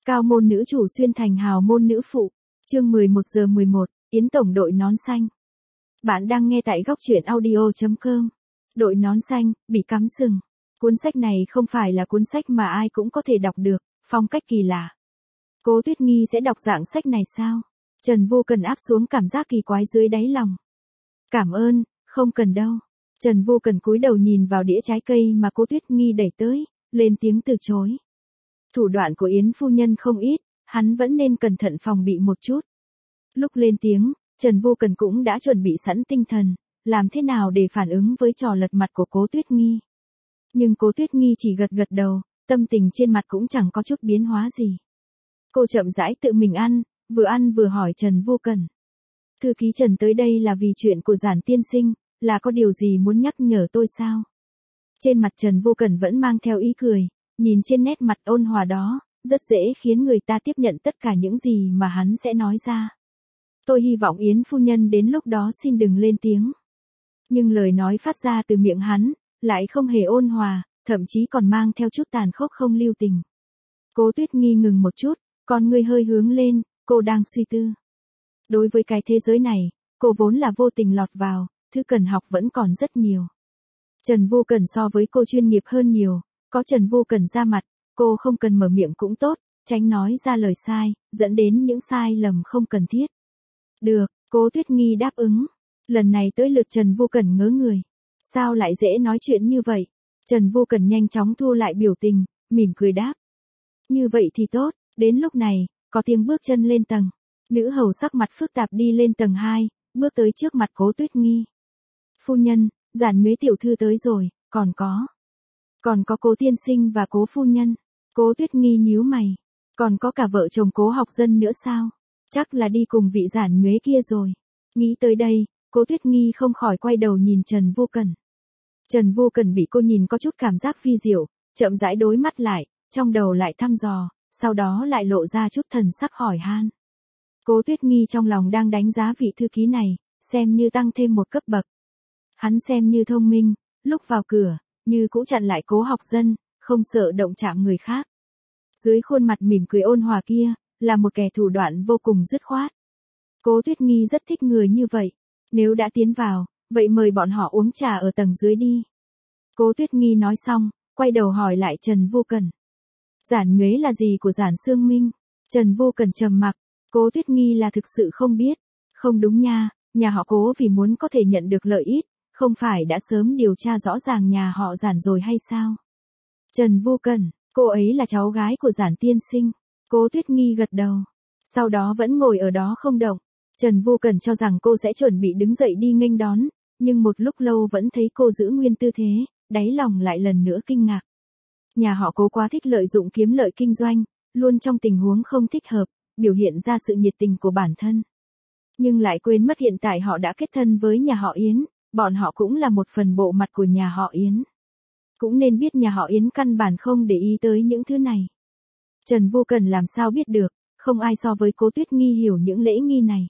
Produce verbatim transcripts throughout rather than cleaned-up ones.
Cao môn nữ chủ xuyên thành hào môn nữ phụ. Chương mười một giờ mười một, Yến tổng đội nón xanh. Bạn đang nghe tại góc truyện audio chấm com. Đội nón xanh, bị cắm sừng. Cuốn sách này không phải là cuốn sách mà ai cũng có thể đọc được, phong cách kỳ lạ. Cố Tuyết Nghi sẽ đọc dạng sách này sao? Trần Vô Cần áp xuống cảm giác kỳ quái dưới đáy lòng. Cảm ơn, không cần đâu. Trần Vô Cần cúi đầu nhìn vào đĩa trái cây mà Cố Tuyết Nghi đẩy tới, lên tiếng từ chối. Thủ đoạn của Yến phu nhân không ít, hắn vẫn nên cẩn thận phòng bị một chút. Lúc lên tiếng, Trần Vô Cần cũng đã chuẩn bị sẵn tinh thần, làm thế nào để phản ứng với trò lật mặt của Cố Tuyết Nghi. Nhưng Cố Tuyết Nghi chỉ gật gật đầu, tâm tình trên mặt cũng chẳng có chút biến hóa gì. Cô chậm rãi tự mình ăn, vừa ăn vừa hỏi Trần Vô Cần. Thư ký Trần tới đây là vì chuyện của Giản tiên sinh, là có điều gì muốn nhắc nhở tôi sao? Trên mặt Trần Vô Cần vẫn mang theo ý cười, nhìn trên nét mặt ôn hòa đó, rất dễ khiến người ta tiếp nhận tất cả những gì mà hắn sẽ nói ra. Tôi hy vọng Yến phu nhân đến lúc đó xin đừng lên tiếng. Nhưng lời nói phát ra từ miệng hắn, lại không hề ôn hòa, thậm chí còn mang theo chút tàn khốc không lưu tình. Cố Tuyết Nghi ngừng một chút, con ngươi hơi hướng lên, cô đang suy tư. Đối với cái thế giới này, cô vốn là vô tình lọt vào, thứ cần học vẫn còn rất nhiều. Trần Vô Cần so với cô chuyên nghiệp hơn nhiều, có Trần Vô Cần ra mặt, cô không cần mở miệng cũng tốt, tránh nói ra lời sai, dẫn đến những sai lầm không cần thiết. Được, Cố Tuyết Nghi đáp ứng. Lần này tới lượt Trần Vô Cần ngớ người. Sao lại dễ nói chuyện như vậy? Trần Vô Cần nhanh chóng thu lại biểu tình, mỉm cười đáp. Như vậy thì tốt, đến lúc này, có tiếng bước chân lên tầng. Nữ hầu sắc mặt phức tạp đi lên tầng hai, bước tới trước mặt Cố Tuyết Nghi. Phu nhân, Giản Nhuế tiểu thư tới rồi, còn có. Còn có Cố tiên sinh và Cố phu nhân. Cố Tuyết Nghi nhíu mày. Còn có cả vợ chồng Cố Học Dân nữa sao? Chắc là đi cùng vị Giản Nhuế kia rồi. Nghĩ tới đây, Cố Tuyết Nghi không khỏi quay đầu nhìn Trần Vô Cần. Trần Vô Cần bị cô nhìn có chút cảm giác phi diệu, chậm rãi đối mắt lại, trong đầu lại thăm dò, sau đó lại lộ ra chút thần sắc hỏi han. Cố Tuyết Nghi trong lòng đang đánh giá vị thư ký này, xem như tăng thêm một cấp bậc. Hắn xem như thông minh, lúc vào cửa, như cũ chặn lại Cố Học Dân, không sợ động chạm người khác. Dưới khuôn mặt mỉm cười ôn hòa kia, là một kẻ thủ đoạn vô cùng dứt khoát. Cố Tuyết Nghi rất thích người như vậy. Nếu đã tiến vào, vậy mời bọn họ uống trà ở tầng dưới đi. Cố Tuyết Nghi nói xong, quay đầu hỏi lại Trần Vô Cần. Giản Nhuế là gì của Giản Sương Minh? Trần Vô Cần trầm mặc, Cố Tuyết Nghi là thực sự không biết. Không đúng nha, nhà họ Cố vì muốn có thể nhận được lợi ích, không phải đã sớm điều tra rõ ràng nhà họ Giản rồi hay sao? Trần Vô Cần, cô ấy là cháu gái của Giản tiên sinh. Cố Tuyết Nghi gật đầu, sau đó vẫn ngồi ở đó không động. Trần Vô Cần cho rằng cô sẽ chuẩn bị đứng dậy đi nghênh đón, nhưng một lúc lâu vẫn thấy cô giữ nguyên tư thế, đáy lòng lại lần nữa kinh ngạc. Nhà họ Cố quá thích lợi dụng kiếm lợi kinh doanh, luôn trong tình huống không thích hợp, biểu hiện ra sự nhiệt tình của bản thân. Nhưng lại quên mất hiện tại họ đã kết thân với nhà họ Yến, bọn họ cũng là một phần bộ mặt của nhà họ Yến. Cũng nên biết nhà họ Yến căn bản không để ý tới những thứ này. Trần Vô Cần làm sao biết được, không ai so với Cố Tuyết Nghi hiểu những lễ nghi này.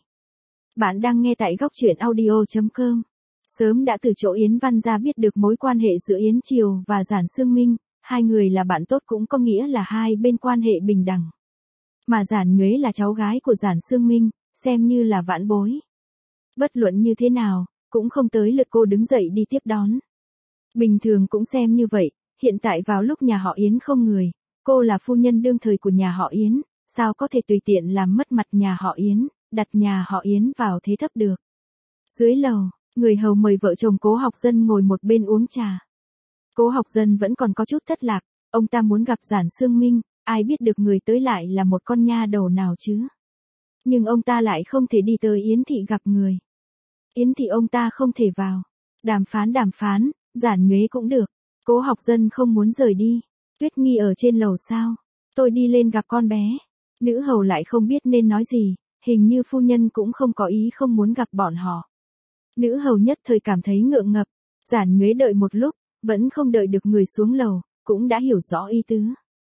Bạn đang nghe tại góc truyện audio chấm com. Sớm đã từ chỗ Yến Văn gia biết được mối quan hệ giữa Yến Triều và Giản Sương Minh, hai người là bạn tốt cũng có nghĩa là hai bên quan hệ bình đẳng. Mà Giản Nhuế là cháu gái của Giản Sương Minh, xem như là vãn bối. Bất luận như thế nào, cũng không tới lượt cô đứng dậy đi tiếp đón. Bình thường cũng xem như vậy, hiện tại vào lúc nhà họ Yến không người, cô là phu nhân đương thời của nhà họ Yến, sao có thể tùy tiện làm mất mặt nhà họ Yến, đặt nhà họ Yến vào thế thấp được. Dưới lầu, người hầu mời vợ chồng Cố Học Dân ngồi một bên uống trà. Cố Học Dân vẫn còn có chút thất lạc, ông ta muốn gặp Giản Sương Minh, ai biết được người tới lại là một con nha đầu nào chứ. Nhưng ông ta lại không thể đi tới Yến thị gặp người. Yến thị ông ta không thể vào. Đàm phán đàm phán, Giản Nhuế cũng được. Cố Học Dân không muốn rời đi. Tuyết Nghi ở trên lầu sao? Tôi đi lên gặp con bé. Nữ hầu lại không biết nên nói gì, hình như phu nhân cũng không có ý không muốn gặp bọn họ. Nữ hầu nhất thời cảm thấy ngượng ngập, Giản Nhuế đợi một lúc, vẫn không đợi được người xuống lầu, cũng đã hiểu rõ ý tứ.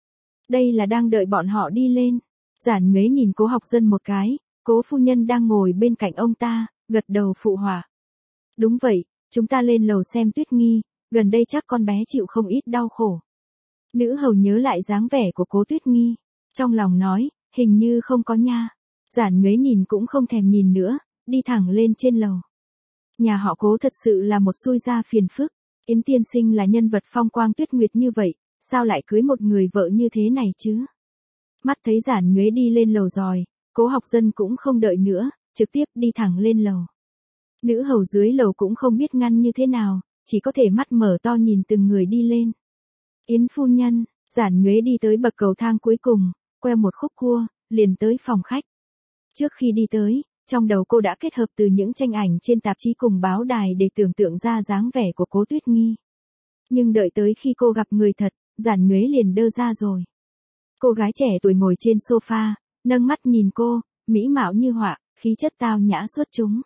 Đây là đang đợi bọn họ đi lên. Giản Nhuế nhìn Cố Học Dân một cái, Cố phu nhân đang ngồi bên cạnh ông ta, gật đầu phụ họa. Đúng vậy, chúng ta lên lầu xem Tuyết Nghi, gần đây chắc con bé chịu không ít đau khổ. Nữ hầu nhớ lại dáng vẻ của Cố Tuyết Nghi, Trong lòng nói, hình như không có nha. Giản Nhuế nhìn cũng không thèm nhìn nữa, đi thẳng lên trên lầu. Nhà họ Cố thật sự là một xui gia phiền phức. Yến tiên sinh là nhân vật phong quang tuyết nguyệt như vậy, sao lại cưới một người vợ như thế này chứ? Mắt thấy Giản Nhuế đi lên lầu rồi, Cố Học Dân cũng không đợi nữa, trực tiếp đi thẳng lên lầu. Nữ hầu dưới lầu cũng không biết ngăn như thế nào, chỉ có thể mắt mở to nhìn từng người đi lên. Yến phu nhân, Giản Nhuế đi tới bậc cầu thang cuối cùng, queo một khúc cua, liền tới phòng khách. Trước khi đi tới, trong đầu cô đã kết hợp từ những tranh ảnh trên tạp chí cùng báo đài để tưởng tượng ra dáng vẻ của Cố Tuyết Nghi. Nhưng đợi tới khi cô gặp người thật, Giản Nhuế liền đơ ra rồi. Cô gái trẻ tuổi ngồi trên sofa, nâng mắt nhìn cô, mỹ mạo như họa, khí chất tao nhã xuất chúng.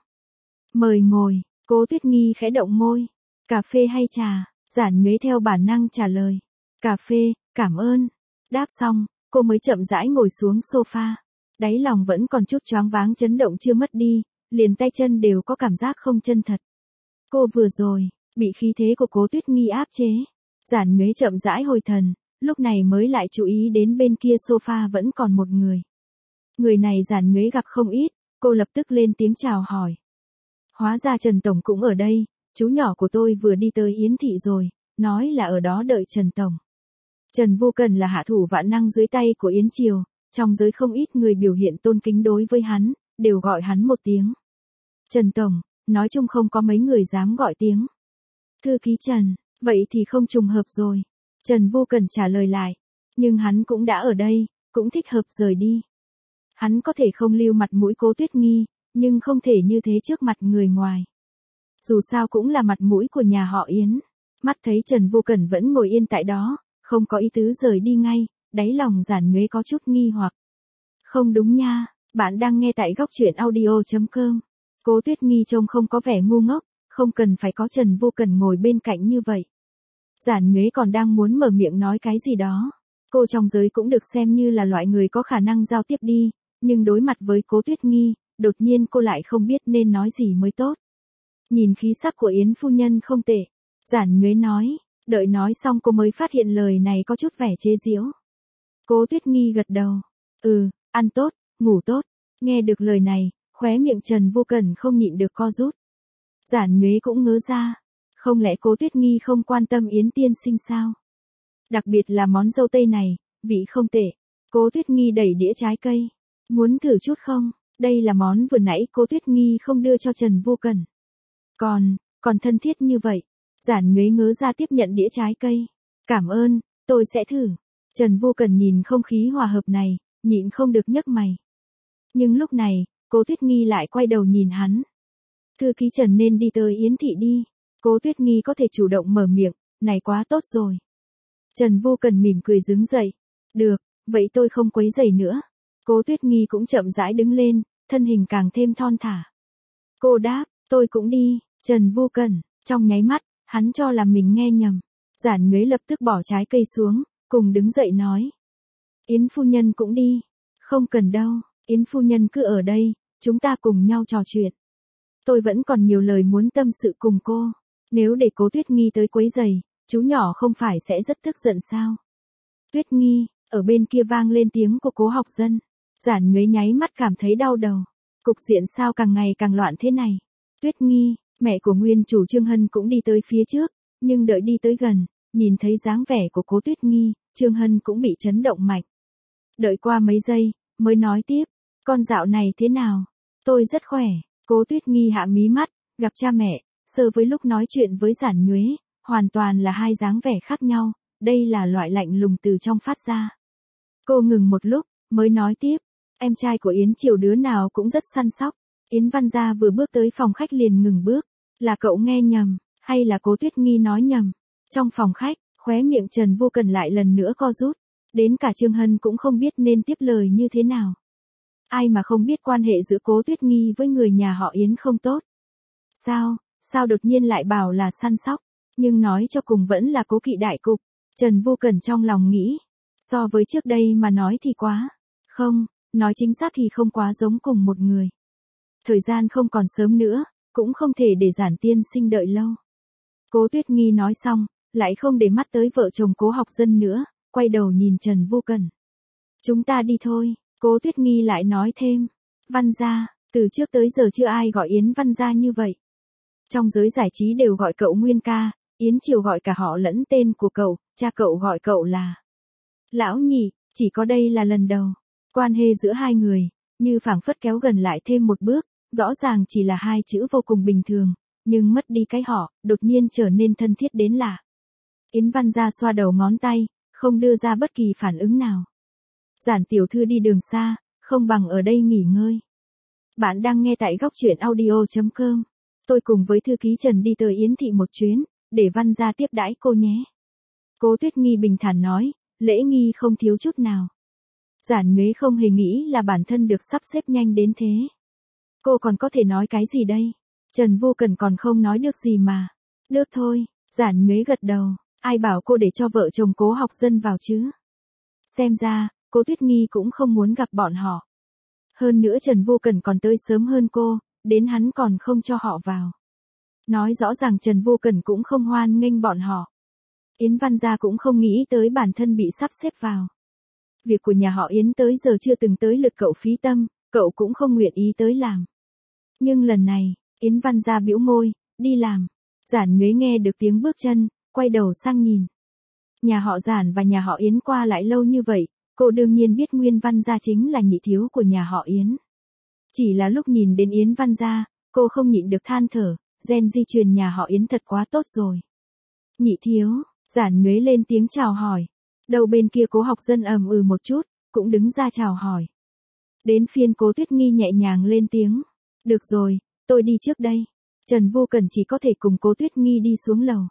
Mời ngồi, Cố Tuyết Nghi khẽ động môi. Cà phê hay trà? Giản Nhuế theo bản năng trả lời. Cà phê, cảm ơn. Đáp xong, cô mới chậm rãi ngồi xuống sofa. Đáy lòng vẫn còn chút choáng váng chấn động chưa mất đi, liền tay chân đều có cảm giác không chân thật. Cô vừa rồi, bị khí thế của Cố Tuyết Nghi áp chế. Giản Nhuế chậm rãi hồi thần, lúc này mới lại chú ý đến bên kia sofa vẫn còn một người. Người này Giản Nhuế gặp không ít, cô lập tức lên tiếng chào hỏi. Hóa ra Trần Tổng cũng ở đây, chú nhỏ của tôi vừa đi tới Yến Thị rồi, nói là ở đó đợi Trần Tổng. Trần Vô Cần là hạ thủ vạn năng dưới tay của Yến Triều, trong giới không ít người biểu hiện tôn kính đối với hắn, đều gọi hắn một tiếng. Trần Tổng, nói chung không có mấy người dám gọi tiếng. Thư ký Trần, vậy thì không trùng hợp rồi. Trần Vô Cần trả lời lại, nhưng hắn cũng đã ở đây, cũng thích hợp rời đi. Hắn có thể không lưu mặt mũi Cố Tuyết Nghi, nhưng không thể như thế trước mặt người ngoài. Dù sao cũng là mặt mũi của nhà họ Yến. Mắt thấy Trần Vô Cần vẫn ngồi yên tại đó, không có ý tứ rời đi ngay, đáy lòng Giản Nhuế có chút nghi hoặc. Không đúng nha, bạn đang nghe tại góc truyện audio chấm com. Cố Tuyết Nghi trông không có vẻ ngu ngốc, không cần phải có Trần Vô Cần ngồi bên cạnh như vậy. Giản Nhuế còn đang muốn mở miệng nói cái gì đó. Cô trong giới cũng được xem như là loại người có khả năng giao tiếp đi, nhưng đối mặt với Cố Tuyết Nghi, đột nhiên cô lại không biết nên nói gì mới tốt. Nhìn khí sắc của Yến phu nhân không tệ. Giản Nhuế nói, đợi nói xong cô mới phát hiện lời này có chút vẻ chế giễu. Cố Tuyết Nghi gật đầu. Ừ, ăn tốt, ngủ tốt. Nghe được lời này, khóe miệng Trần Vô Cần không nhịn được co rút. Giản Nhuế cũng ngớ ra. Không lẽ Cố Tuyết Nghi không quan tâm Yến tiên sinh sao? Đặc biệt là món dâu tây này, vị không tệ. Cố Tuyết Nghi đẩy đĩa trái cây. Muốn thử chút không? Đây là món vừa nãy Cố Tuyết Nghi không đưa cho Trần Vô Cần. Còn, còn thân thiết như vậy. Giản Nhuế ngớ ra tiếp nhận đĩa trái cây. Cảm ơn, tôi sẽ thử. Trần Vô Cần nhìn không khí hòa hợp này, nhịn không được nhấc mày. Nhưng lúc này, Cố Tuyết Nghi lại quay đầu nhìn hắn. Thư ký Trần nên đi tới Yến Thị đi. Cố Tuyết Nghi có thể chủ động mở miệng, này quá tốt rồi. Trần Vô Cần mỉm cười đứng dậy. Được, vậy tôi không quấy rầy nữa. Cố Tuyết Nghi cũng chậm rãi đứng lên, thân hình càng thêm thon thả. Cô đáp, tôi cũng đi. Trần Vô Cần, trong nháy mắt, hắn cho là mình nghe nhầm. Giản Nhuế lập tức bỏ trái cây xuống, cùng đứng dậy nói. Yến phu nhân cũng đi. Không cần đâu, Yến phu nhân cứ ở đây, chúng ta cùng nhau trò chuyện. Tôi vẫn còn nhiều lời muốn tâm sự cùng cô. Nếu để Cố Tuyết Nghi tới quấy rầy, chú nhỏ không phải sẽ rất tức giận sao? Tuyết Nghi, ở bên kia vang lên tiếng của Cố Học Dân. Giản Nhuế nháy mắt cảm thấy đau đầu. Cục diện sao càng ngày càng loạn thế này? Tuyết Nghi, mẹ của nguyên chủ Trương Hân cũng đi tới phía trước, nhưng đợi đi tới gần, nhìn thấy dáng vẻ của Cố Tuyết Nghi, Trương Hân cũng bị chấn động mạnh. Đợi qua mấy giây, mới nói tiếp, con dạo này thế nào? Tôi rất khỏe. Cố Tuyết Nghi hạ mí mắt, gặp cha mẹ, sơ với lúc nói chuyện với Giản Nhuế, hoàn toàn là hai dáng vẻ khác nhau, đây là loại lạnh lùng từ trong phát ra. Cô ngừng một lúc, mới nói tiếp, em trai của Yến Triều đứa nào cũng rất săn sóc. Yến Văn Gia vừa bước tới phòng khách liền ngừng bước, là cậu nghe nhầm, hay là Cố Tuyết Nghi nói nhầm? Trong phòng khách, khóe miệng Trần Vô Cần lại lần nữa co rút, đến cả Trương Hân cũng không biết nên tiếp lời như thế nào. Ai mà không biết quan hệ giữa Cố Tuyết Nghi với người nhà họ Yến không tốt. Sao, sao đột nhiên lại bảo là săn sóc, nhưng nói cho cùng vẫn là cố kỵ đại cục. Trần Vô Cần trong lòng nghĩ, so với trước đây mà nói thì quá, không, nói chính xác thì không quá giống cùng một người. Thời gian không còn sớm nữa, cũng không thể để Giản tiên sinh đợi lâu. Cố Tuyết Nghi nói xong, lại không để mắt tới vợ chồng Cố Học Dân nữa, quay đầu nhìn Trần Vô Cần. Chúng ta đi thôi, Cố Tuyết Nghi lại nói thêm. Văn gia, từ trước tới giờ chưa ai gọi Yến Văn gia như vậy. Trong giới giải trí đều gọi cậu Nguyên ca, Yến Triều gọi cả họ lẫn tên của cậu, cha cậu gọi cậu là Lão Nhị, chỉ có đây là lần đầu. Quan hệ giữa hai người, như phảng phất kéo gần lại thêm một bước, rõ ràng chỉ là hai chữ vô cùng bình thường, nhưng mất đi cái họ, đột nhiên trở nên thân thiết đến lạ. Yến Văn gia xoa đầu ngón tay, không đưa ra bất kỳ phản ứng nào. Giản tiểu thư đi đường xa, không bằng ở đây nghỉ ngơi. Bạn đang nghe tại góc truyện audio chấm com. Tôi cùng với thư ký Trần đi tới Yến thị một chuyến, để Văn gia tiếp đãi cô nhé. Cố Tuyết Nghi bình thản nói, lễ nghi không thiếu chút nào. Giản Nhuế không hề nghĩ là bản thân được sắp xếp nhanh đến thế. Cô còn có thể nói cái gì đây? Trần Vô Cần còn không nói được gì mà. Được thôi, Giản Nhuế gật đầu, ai bảo cô để cho vợ chồng Cố Học Dân vào chứ? Xem ra, Cố Tuyết Nghi cũng không muốn gặp bọn họ. Hơn nữa Trần Vô Cần còn tới sớm hơn cô, đến hắn còn không cho họ vào. Nói rõ ràng Trần Vô Cần cũng không hoan nghênh bọn họ. Yến Văn gia cũng không nghĩ tới bản thân bị sắp xếp vào. Việc của nhà họ Yến tới giờ chưa từng tới lượt cậu phí tâm, cậu cũng không nguyện ý tới làm. Nhưng lần này, Yến Văn gia bĩu môi, đi làm. Giản Nhuế nghe được tiếng bước chân, quay đầu sang nhìn. Nhà họ Giản và nhà họ Yến qua lại lâu như vậy, cô đương nhiên biết Nguyên Văn gia chính là nhị thiếu của nhà họ Yến. Chỉ là lúc nhìn đến Yến Văn gia, cô không nhịn được than thở, gen di truyền nhà họ Yến thật quá tốt rồi. Nhị thiếu, Giản Nhuế lên tiếng chào hỏi. Đầu bên kia Cố Học Dân ầm ừ một chút, cũng đứng ra chào hỏi. Đến phiên Cố Tuyết Nghi nhẹ nhàng lên tiếng. Được rồi, tôi đi trước đây. Trần Vô Cần chỉ có thể cùng Cố Tuyết Nghi đi xuống lầu.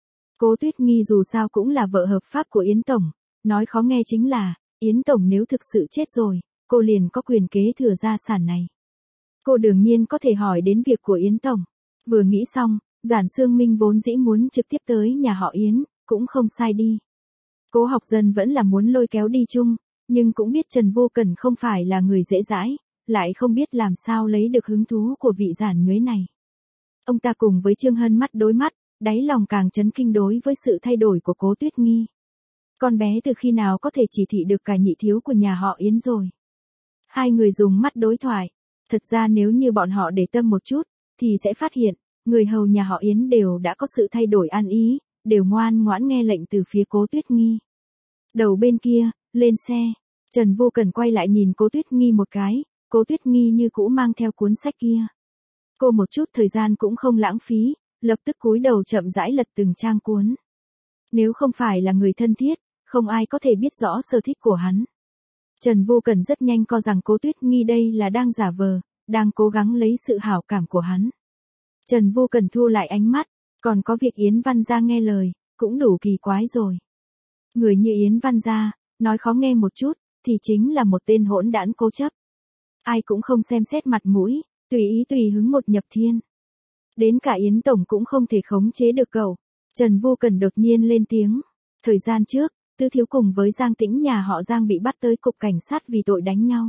Cố Tuyết Nghi dù sao cũng là vợ hợp pháp của Yến Tổng, nói khó nghe chính là, Yến Tổng nếu thực sự chết rồi, cô liền có quyền kế thừa gia sản này. Cô đương nhiên có thể hỏi đến việc của Yến Tổng. Vừa nghĩ xong, Giản Sương Minh vốn dĩ muốn trực tiếp tới nhà họ Yến, cũng không sai đi. Cố Học Dân vẫn là muốn lôi kéo đi chung, nhưng cũng biết Trần Vô Cần không phải là người dễ dãi, lại không biết làm sao lấy được hứng thú của vị Giản Nhuế này. Ông ta cùng với Trương Hân mắt đối mắt, đáy lòng càng chấn kinh đối với sự thay đổi của Cố Tuyết Nghi. Con bé từ khi nào có thể chỉ thị được cả nhị thiếu của nhà họ Yến rồi. Hai người dùng mắt đối thoại. Thật ra nếu như bọn họ để tâm một chút, thì sẽ phát hiện, người hầu nhà họ Yến đều đã có sự thay đổi ăn ý, đều ngoan ngoãn nghe lệnh từ phía Cố Tuyết Nghi. Đầu bên kia, lên xe, Trần Vô Cần quay lại nhìn Cố Tuyết Nghi một cái, Cố Tuyết Nghi như cũ mang theo cuốn sách kia. Cô một chút thời gian cũng không lãng phí, lập tức cúi đầu chậm rãi lật từng trang cuốn. Nếu không phải là người thân thiết, không ai có thể biết rõ sở thích của hắn. Trần Vô Cần rất nhanh co rằng Cố Tuyết Nghi đây là đang giả vờ, đang cố gắng lấy sự hảo cảm của hắn. Trần Vô Cần thu lại ánh mắt, còn có việc Yến Văn gia nghe lời, cũng đủ kỳ quái rồi. Người như Yến Văn gia, nói khó nghe một chút, thì chính là một tên hỗn đản cố chấp. Ai cũng không xem xét mặt mũi, tùy ý tùy hứng một nhập thiên. Đến cả Yến Tổng cũng không thể khống chế được cậu. Trần Vô Cần đột nhiên lên tiếng. Thời gian trước, Tư Thiếu cùng với Giang Tĩnh nhà họ Giang bị bắt tới cục cảnh sát vì tội đánh nhau.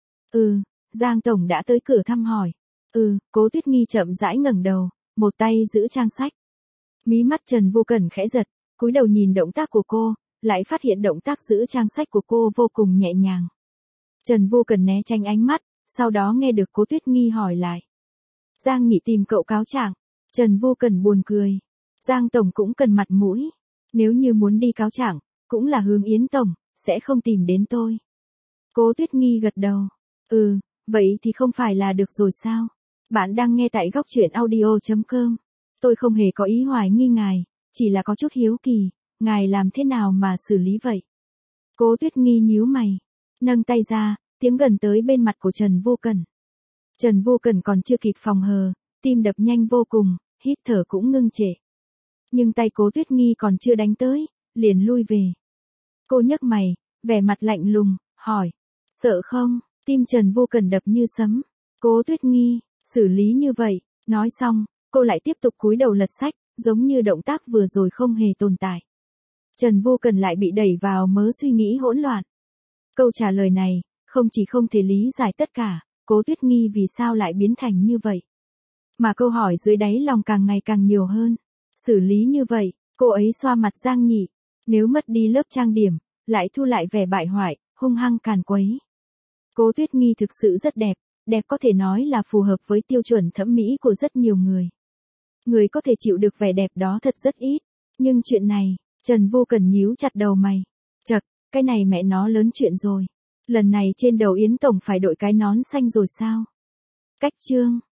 Ừ, Giang Tổng đã tới cửa thăm hỏi. Ừ, Cố Tuyết Nghi chậm rãi ngẩng đầu, một tay giữ trang sách. Mí mắt Trần Vô Cần khẽ giật, cúi đầu nhìn động tác của cô, lại phát hiện động tác giữ trang sách của cô vô cùng nhẹ nhàng. Trần Vô Cần né tránh ánh mắt, sau đó nghe được Cố Tuyết Nghi hỏi lại. Giang Nhị tìm cậu cáo trạng. Trần Vô Cần buồn cười. Giang Tổng cũng cần mặt mũi. Nếu như muốn đi cáo trạng, cũng là hướng Yến Tổng, sẽ không tìm đến tôi. Cố Tuyết Nghi gật đầu. Ừ, vậy thì không phải là được rồi sao? Bạn đang nghe tại góc truyện audio chấm com. Tôi không hề có ý hoài nghi ngài, chỉ là có chút hiếu kỳ, ngài làm thế nào mà xử lý vậy? Cố Tuyết Nghi nhíu mày, nâng tay ra, tiếng gần tới bên mặt của Trần Vô Cần. Trần Vô Cần còn chưa kịp phòng hờ, tim đập nhanh vô cùng, hít thở cũng ngưng trệ. Nhưng tay Cố Tuyết Nghi còn chưa đánh tới, liền lui về. Cô nhấc mày, vẻ mặt lạnh lùng, hỏi, sợ không? Tim Trần Vô Cần đập như sấm. Cố Tuyết Nghi, xử lý như vậy, nói xong, cô lại tiếp tục cúi đầu lật sách, giống như động tác vừa rồi không hề tồn tại. Trần Vô Cần lại bị đẩy vào mớ suy nghĩ hỗn loạn. Câu trả lời này, không chỉ không thể lý giải tất cả, Cố Tuyết Nghi vì sao lại biến thành như vậy. Mà câu hỏi dưới đáy lòng càng ngày càng nhiều hơn. Xử lý như vậy, cô ấy xoa mặt Giang Nhị. Nếu mất đi lớp trang điểm, lại thu lại vẻ bại hoại, hung hăng càn quấy. Cố Tuyết Nghi thực sự rất đẹp, đẹp có thể nói là phù hợp với tiêu chuẩn thẩm mỹ của rất nhiều người. Người có thể chịu được vẻ đẹp đó thật rất ít. Nhưng chuyện này, Trần Vô Cần nhíu chặt đầu mày. Chậc, cái này mẹ nó lớn chuyện rồi. Lần này trên đầu Yến Tổng phải đội cái nón xanh rồi sao? Cách chương.